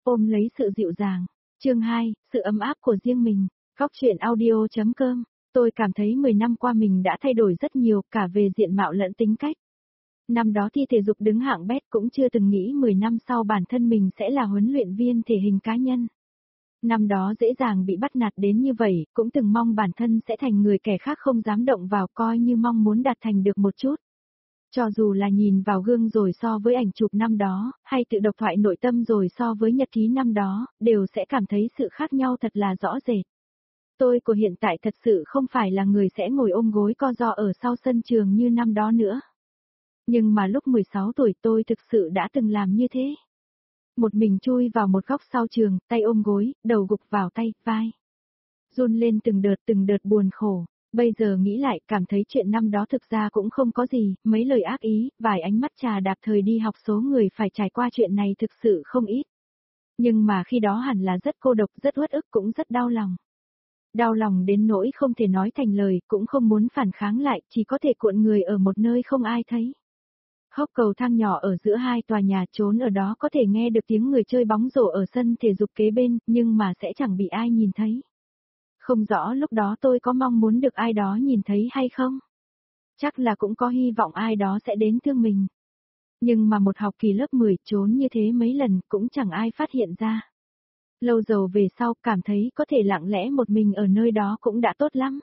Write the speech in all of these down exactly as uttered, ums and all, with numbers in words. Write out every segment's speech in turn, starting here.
Ôm lấy sự dịu dàng. Chương hai, sự ấm áp của riêng mình. Góc truyện audio.com. Tôi cảm thấy mười năm qua mình đã thay đổi rất nhiều, cả về diện mạo lẫn tính cách. Năm đó thi thể dục đứng hạng bét cũng chưa từng nghĩ mười năm sau bản thân mình sẽ là huấn luyện viên thể hình cá nhân. Năm đó dễ dàng bị bắt nạt đến như vậy, cũng từng mong bản thân sẽ thành người kẻ khác không dám động vào, coi như mong muốn đạt thành được một chút. Cho dù là nhìn vào gương rồi so với ảnh chụp năm đó, hay tự độc thoại nội tâm rồi so với nhật ký năm đó, đều sẽ cảm thấy sự khác nhau thật là rõ rệt. Tôi của hiện tại thật sự không phải là người sẽ ngồi ôm gối co ro ở sau sân trường như năm đó nữa. Nhưng mà lúc mười sáu tuổi tôi thực sự đã từng làm như thế. Một mình chui vào một góc sau trường, tay ôm gối, đầu gục vào tay, vai. Run lên từng đợt từng đợt buồn khổ. Bây giờ nghĩ lại, cảm thấy chuyện năm đó thực ra cũng không có gì, mấy lời ác ý, vài ánh mắt trà đạp thời đi học số người phải trải qua chuyện này thực sự không ít. Nhưng mà khi đó hẳn là rất cô độc, rất uất ức, cũng rất đau lòng. Đau lòng đến nỗi không thể nói thành lời, cũng không muốn phản kháng lại, chỉ có thể cuộn người ở một nơi không ai thấy. Hốc cầu thang nhỏ ở giữa hai tòa nhà, trốn ở đó có thể nghe được tiếng người chơi bóng rổ ở sân thể dục kế bên, nhưng mà sẽ chẳng bị ai nhìn thấy. Không rõ lúc đó tôi có mong muốn được ai đó nhìn thấy hay không? Chắc là cũng có hy vọng ai đó sẽ đến thương mình. Nhưng mà một học kỳ lớp mười trốn như thế mấy lần cũng chẳng ai phát hiện ra. Lâu dầu về sau cảm thấy có thể lặng lẽ một mình ở nơi đó cũng đã tốt lắm.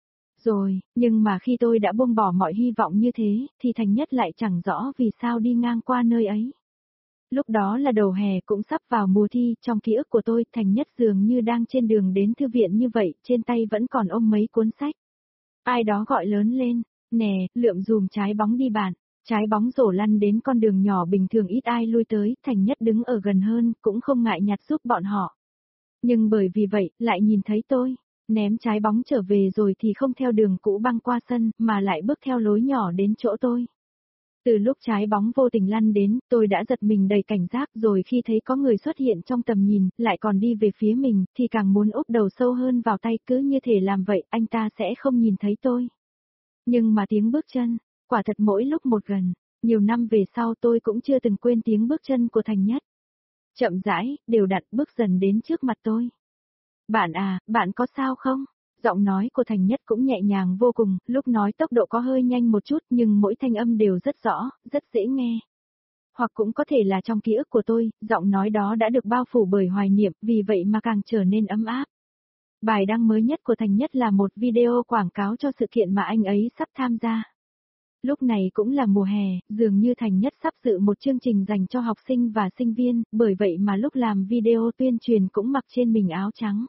Rồi, nhưng mà khi tôi đã buông bỏ mọi hy vọng như thế, thì Thành Nhất lại chẳng rõ vì sao đi ngang qua nơi ấy. Lúc đó là đầu hè cũng sắp vào mùa thi, trong ký ức của tôi, Thành Nhất dường như đang trên đường đến thư viện như vậy, trên tay vẫn còn ôm mấy cuốn sách. Ai đó gọi lớn lên, nè, lượm dùm trái bóng đi bạn. Trái bóng rổ lăn đến con đường nhỏ bình thường ít ai lui tới, Thành Nhất đứng ở gần hơn, cũng không ngại nhặt giúp bọn họ. Nhưng bởi vì vậy, lại nhìn thấy tôi, ném trái bóng trở về rồi thì không theo đường cũ băng qua sân, mà lại bước theo lối nhỏ đến chỗ tôi. Từ lúc trái bóng vô tình lăn đến, tôi đã giật mình đầy cảnh giác, rồi khi thấy có người xuất hiện trong tầm nhìn, lại còn đi về phía mình, thì càng muốn úp đầu sâu hơn vào tay, cứ như thể làm vậy, anh ta sẽ không nhìn thấy tôi. Nhưng mà tiếng bước chân, quả thật mỗi lúc một gần, nhiều năm về sau tôi cũng chưa từng quên tiếng bước chân của Thành Nhất. Chậm rãi, đều đặn bước dần đến trước mặt tôi. Bạn à, bạn có sao không? Giọng nói của Thành Nhất cũng nhẹ nhàng vô cùng, lúc nói tốc độ có hơi nhanh một chút nhưng mỗi thanh âm đều rất rõ, rất dễ nghe. Hoặc cũng có thể là trong ký ức của tôi, giọng nói đó đã được bao phủ bởi hoài niệm, vì vậy mà càng trở nên ấm áp. Bài đăng mới nhất của Thành Nhất là một video quảng cáo cho sự kiện mà anh ấy sắp tham gia. Lúc này cũng là mùa hè, dường như Thành Nhất sắp dự một chương trình dành cho học sinh và sinh viên, bởi vậy mà lúc làm video tuyên truyền cũng mặc trên mình áo trắng.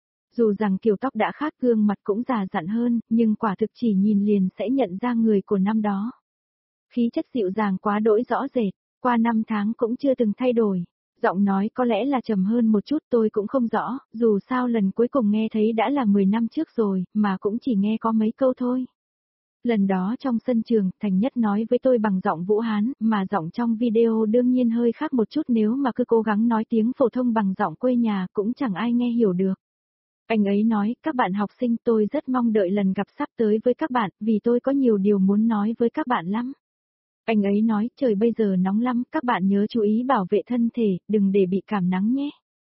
Dù rằng kiểu tóc đã khác, gương mặt cũng già dặn hơn, nhưng quả thực chỉ nhìn liền sẽ nhận ra người của năm đó. Khí chất dịu dàng quá đỗi rõ rệt, qua năm tháng cũng chưa từng thay đổi. Giọng nói có lẽ là trầm hơn một chút, tôi cũng không rõ, dù sao lần cuối cùng nghe thấy đã là mười năm trước rồi, mà cũng chỉ nghe có mấy câu thôi. Lần đó trong sân trường, Thành Nhất nói với tôi bằng giọng Vũ Hán, mà giọng trong video đương nhiên hơi khác một chút, nếu mà cứ cố gắng nói tiếng phổ thông bằng giọng quê nhà cũng chẳng ai nghe hiểu được. Anh ấy nói, các bạn học sinh, tôi rất mong đợi lần gặp sắp tới với các bạn, vì tôi có nhiều điều muốn nói với các bạn lắm. Anh ấy nói, trời bây giờ nóng lắm, các bạn nhớ chú ý bảo vệ thân thể, đừng để bị cảm nắng nhé.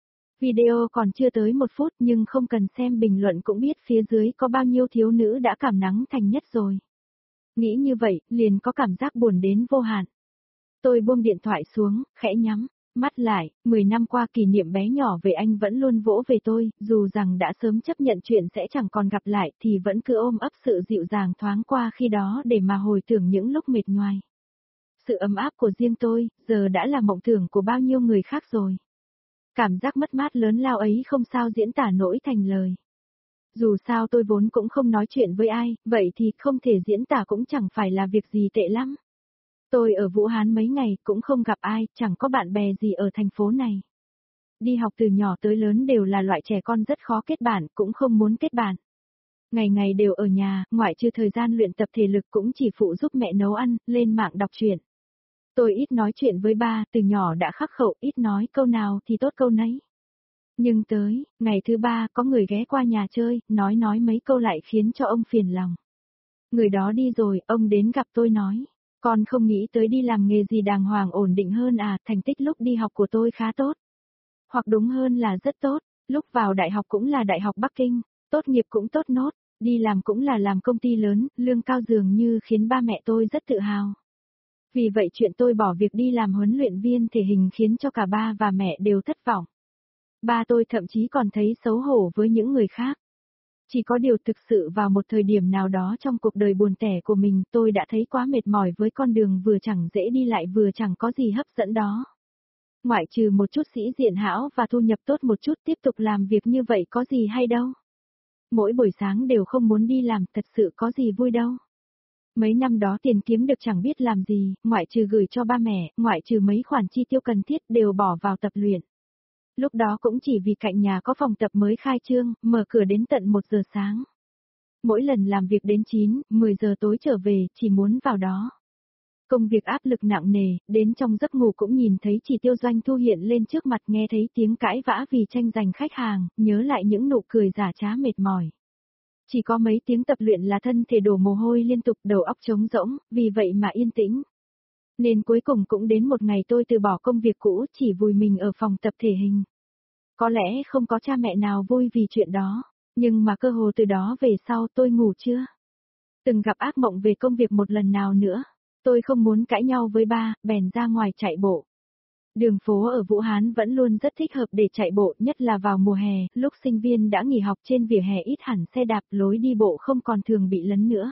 Video còn chưa tới một phút nhưng không cần xem bình luận cũng biết phía dưới có bao nhiêu thiếu nữ đã cảm nắng Thành Nhất rồi. Nghĩ như vậy, liền có cảm giác buồn đến vô hạn. Tôi buông điện thoại xuống, khẽ nhắm mắt lại, mười năm qua kỷ niệm bé nhỏ về anh vẫn luôn vỗ về tôi, dù rằng đã sớm chấp nhận chuyện sẽ chẳng còn gặp lại thì vẫn cứ ôm ấp sự dịu dàng thoáng qua khi đó để mà hồi tưởng những lúc mệt nhoài. Sự ấm áp của riêng tôi, giờ đã là mộng tưởng của bao nhiêu người khác rồi. Cảm giác mất mát lớn lao ấy không sao diễn tả nổi thành lời. Dù sao tôi vốn cũng không nói chuyện với ai, vậy thì không thể diễn tả cũng chẳng phải là việc gì tệ lắm. Tôi ở Vũ Hán mấy ngày cũng không gặp ai, chẳng có bạn bè gì ở thành phố này. Đi học từ nhỏ tới lớn đều là loại trẻ con rất khó kết bạn, cũng không muốn kết bạn. Ngày ngày đều ở nhà, ngoại trừ thời gian luyện tập thể lực cũng chỉ phụ giúp mẹ nấu ăn, lên mạng đọc truyện. Tôi ít nói chuyện với ba, từ nhỏ đã khắc khẩu, ít nói câu nào thì tốt câu nấy. Nhưng tới, ngày thứ ba có người ghé qua nhà chơi, nói nói mấy câu lại khiến cho ông phiền lòng. Người đó đi rồi, ông đến gặp tôi nói, con không nghĩ tới đi làm nghề gì đàng hoàng ổn định hơn à, thành tích lúc đi học của tôi khá tốt. Hoặc đúng hơn là rất tốt, lúc vào đại học cũng là Đại học Bắc Kinh, tốt nghiệp cũng tốt nốt, đi làm cũng là làm công ty lớn, lương cao dường như khiến ba mẹ tôi rất tự hào. Vì vậy chuyện tôi bỏ việc đi làm huấn luyện viên thể hình khiến cho cả ba và mẹ đều thất vọng. Ba tôi thậm chí còn thấy xấu hổ với những người khác. Chỉ có điều thực sự vào một thời điểm nào đó trong cuộc đời buồn tẻ của mình tôi đã thấy quá mệt mỏi với con đường vừa chẳng dễ đi lại vừa chẳng có gì hấp dẫn đó. Ngoại trừ một chút sĩ diện hão và thu nhập tốt một chút tiếp tục làm việc như vậy có gì hay đâu. Mỗi buổi sáng đều không muốn đi làm thật sự có gì vui đâu. Mấy năm đó tiền kiếm được chẳng biết làm gì, ngoại trừ gửi cho ba mẹ, ngoại trừ mấy khoản chi tiêu cần thiết đều bỏ vào tập luyện. Lúc đó cũng chỉ vì cạnh nhà có phòng tập mới khai trương, mở cửa đến tận một giờ sáng. Mỗi lần làm việc đến chín, mười giờ tối trở về, chỉ muốn vào đó. Công việc áp lực nặng nề, đến trong giấc ngủ cũng nhìn thấy chỉ tiêu doanh thu hiện lên trước mặt, nghe thấy tiếng cãi vã vì tranh giành khách hàng, nhớ lại những nụ cười giả trá mệt mỏi. Chỉ có mấy tiếng tập luyện là thân thể đổ mồ hôi liên tục, đầu óc trống rỗng, vì vậy mà yên tĩnh. Nên cuối cùng cũng đến một ngày tôi từ bỏ công việc cũ, chỉ vùi mình ở phòng tập thể hình. Có lẽ không có cha mẹ nào vui vì chuyện đó, nhưng mà cơ hồ từ đó về sau tôi ngủ chưa từng gặp ác mộng về công việc một lần nào nữa. Tôi không muốn cãi nhau với ba, bèn ra ngoài chạy bộ. Đường phố ở Vũ Hán vẫn luôn rất thích hợp để chạy bộ, nhất là vào mùa hè, lúc sinh viên đã nghỉ học, trên vỉa hè ít hẳn xe đạp, lối đi bộ không còn thường bị lấn nữa.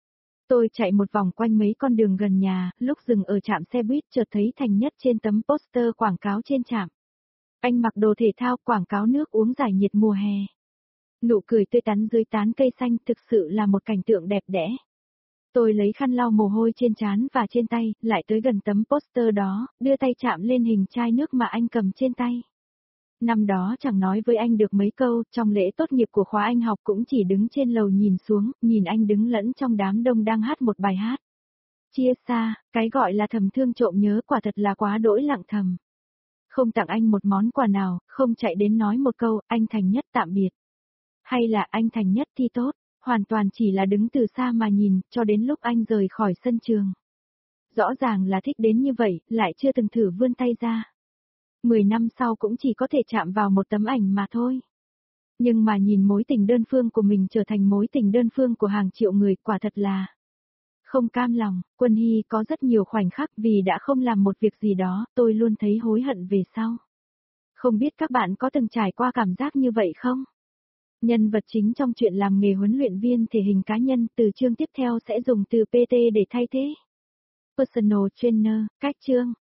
Tôi chạy một vòng quanh mấy con đường gần nhà, lúc dừng ở trạm xe buýt chợt thấy Thành Nhất trên tấm poster quảng cáo trên trạm. Anh mặc đồ thể thao quảng cáo nước uống giải nhiệt mùa hè. Nụ cười tươi tắn dưới tán cây xanh thực sự là một cảnh tượng đẹp đẽ. Tôi lấy khăn lau mồ hôi trên trán và trên tay, lại tới gần tấm poster đó, đưa tay chạm lên hình chai nước mà anh cầm trên tay. Năm đó chẳng nói với anh được mấy câu, trong lễ tốt nghiệp của khóa anh học cũng chỉ đứng trên lầu nhìn xuống, nhìn anh đứng lẫn trong đám đông đang hát một bài hát. Chia xa, cái gọi là thầm thương trộm nhớ quả thật là quá đỗi lặng thầm. Không tặng anh một món quà nào, không chạy đến nói một câu, anh Thành Nhất tạm biệt. Hay là anh Thành Nhất thi tốt, hoàn toàn chỉ là đứng từ xa mà nhìn, cho đến lúc anh rời khỏi sân trường. Rõ ràng là thích đến như vậy, lại chưa từng thử vươn tay ra. Mười năm sau cũng chỉ có thể chạm vào một tấm ảnh mà thôi. Nhưng mà nhìn mối tình đơn phương của mình trở thành mối tình đơn phương của hàng triệu người, quả thật là không cam lòng. Quân Hy có rất nhiều khoảnh khắc vì đã không làm một việc gì đó, tôi luôn thấy hối hận về sau. Không biết các bạn có từng trải qua cảm giác như vậy không? Nhân vật chính trong chuyện làm nghề huấn luyện viên thể hình cá nhân, từ chương tiếp theo sẽ dùng từ pê tê để thay thế. Personal Trainer, cách chương.